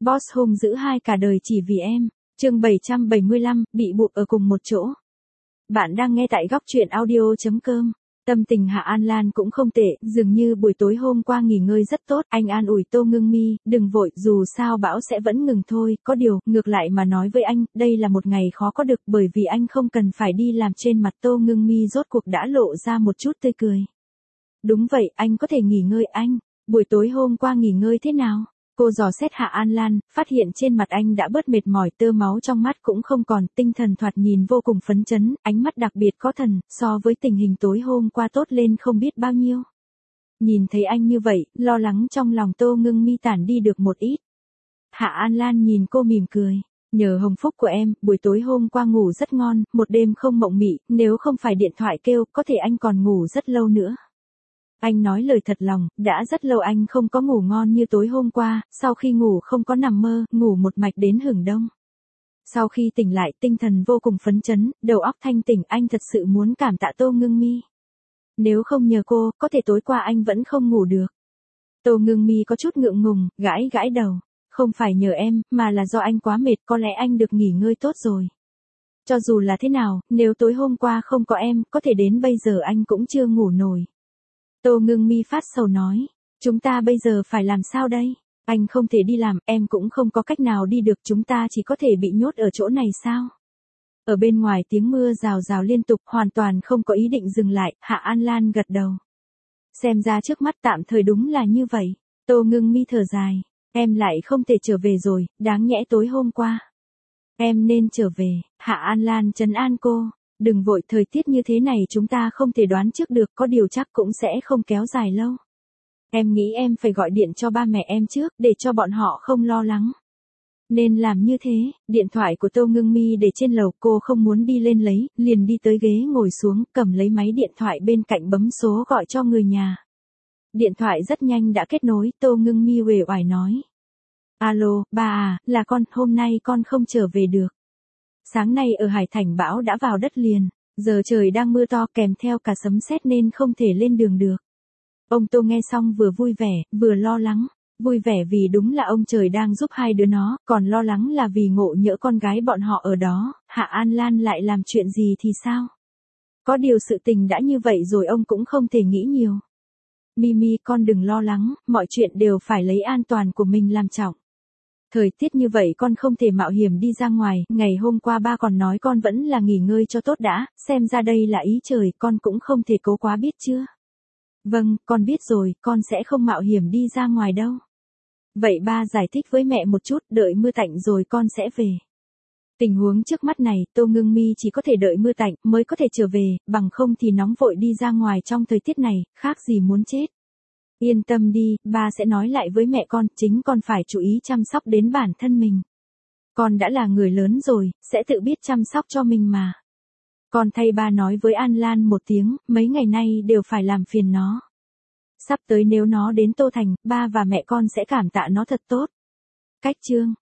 Boss hung dữ hai cả đời chỉ vì em. Chương 775, bị buộc ở cùng một chỗ. Bạn đang nghe tại góc truyện audio.com. Tâm tình Hạ An Lan cũng không tệ, dường như buổi tối hôm qua nghỉ ngơi rất tốt, anh an ủi Tô Ngưng Mi, đừng vội, dù sao bão sẽ vẫn ngừng thôi, có điều, ngược lại mà nói với anh, đây là một ngày khó có được bởi vì anh không cần phải đi làm. Trên mặt Tô Ngưng Mi rốt cuộc đã lộ ra một chút tươi cười. Đúng vậy, anh có thể nghỉ ngơi anh, buổi tối hôm qua nghỉ ngơi thế nào? Cô dò xét Hạ An Lan, phát hiện trên mặt anh đã bớt mệt mỏi, tơ máu trong mắt cũng không còn, tinh thần thoạt nhìn vô cùng phấn chấn, ánh mắt đặc biệt có thần, so với tình hình tối hôm qua tốt lên không biết bao nhiêu. Nhìn thấy anh như vậy, lo lắng trong lòng Tô Ngưng Mi tản đi được một ít. Hạ An Lan nhìn cô mỉm cười. Nhờ hồng phúc của em, buổi tối hôm qua ngủ rất ngon, một đêm không mộng mị, nếu không phải điện thoại kêu, có thể anh còn ngủ rất lâu nữa. Anh nói lời thật lòng, đã rất lâu anh không có ngủ ngon như tối hôm qua, sau khi ngủ không có nằm mơ, ngủ một mạch đến hửng đông. Sau khi tỉnh lại, tinh thần vô cùng phấn chấn, đầu óc thanh tỉnh, anh thật sự muốn cảm tạ Tô Ngưng Mi. Nếu không nhờ cô, có thể tối qua anh vẫn không ngủ được. Tô Ngưng Mi có chút ngượng ngùng, gãi gãi đầu. Không phải nhờ em, mà là do anh quá mệt, có lẽ anh được nghỉ ngơi tốt rồi. Cho dù là thế nào, nếu tối hôm qua không có em, có thể đến bây giờ anh cũng chưa ngủ nổi. Tô Ngưng Mi phát sầu nói, chúng ta bây giờ phải làm sao đây? Anh không thể đi làm, em cũng không có cách nào đi được, chúng ta chỉ có thể bị nhốt ở chỗ này sao? Ở bên ngoài tiếng mưa rào rào liên tục, hoàn toàn không có ý định dừng lại, Hạ An Lan gật đầu. Xem ra trước mắt tạm thời đúng là như vậy. Tô Ngưng Mi thở dài, em lại không thể trở về rồi, đáng nhẽ tối hôm qua. Em nên trở về, Hạ An Lan trấn an cô. Đừng vội, thời tiết như thế này chúng ta không thể đoán trước được, có điều chắc cũng sẽ không kéo dài lâu. Em nghĩ em phải gọi điện cho ba mẹ em trước, để cho bọn họ không lo lắng. Nên làm như thế, điện thoại của Tô Ngưng Mi để trên lầu, cô không muốn đi lên lấy, liền đi tới ghế ngồi xuống, cầm lấy máy điện thoại bên cạnh bấm số gọi cho người nhà. Điện thoại rất nhanh đã kết nối, Tô Ngưng Mi uể oải nói. Alo, ba à, là con, hôm nay con không trở về được. Sáng nay ở Hải Thành bão đã vào đất liền, giờ trời đang mưa to kèm theo cả sấm sét nên không thể lên đường được. Ông Tô nghe xong vừa vui vẻ, vừa lo lắng. Vui vẻ vì đúng là ông trời đang giúp hai đứa nó, còn lo lắng là vì ngộ nhỡ con gái bọn họ ở đó, Hạ An Lan lại làm chuyện gì thì sao? Có điều sự tình đã như vậy rồi ông cũng không thể nghĩ nhiều. Mimi, con đừng lo lắng, mọi chuyện đều phải lấy an toàn của mình làm trọng. Thời tiết như vậy con không thể mạo hiểm đi ra ngoài, ngày hôm qua ba còn nói con vẫn là nghỉ ngơi cho tốt đã, xem ra đây là ý trời, con cũng không thể cố quá biết chưa? Vâng, con biết rồi, con sẽ không mạo hiểm đi ra ngoài đâu. Vậy ba giải thích với mẹ một chút, đợi mưa tạnh rồi con sẽ về. Tình huống trước mắt này, Tô Ngưng Mi chỉ có thể đợi mưa tạnh mới có thể trở về, bằng không thì nóng vội đi ra ngoài trong thời tiết này, khác gì muốn chết. Yên tâm đi, ba sẽ nói lại với mẹ con, chính con phải chú ý chăm sóc đến bản thân mình. Con đã là người lớn rồi, sẽ tự biết chăm sóc cho mình mà. Con thay ba nói với An Lan một tiếng, mấy ngày nay đều phải làm phiền nó. Sắp tới nếu nó đến Tô Thành, ba và mẹ con sẽ cảm tạ nó thật tốt. Cách chương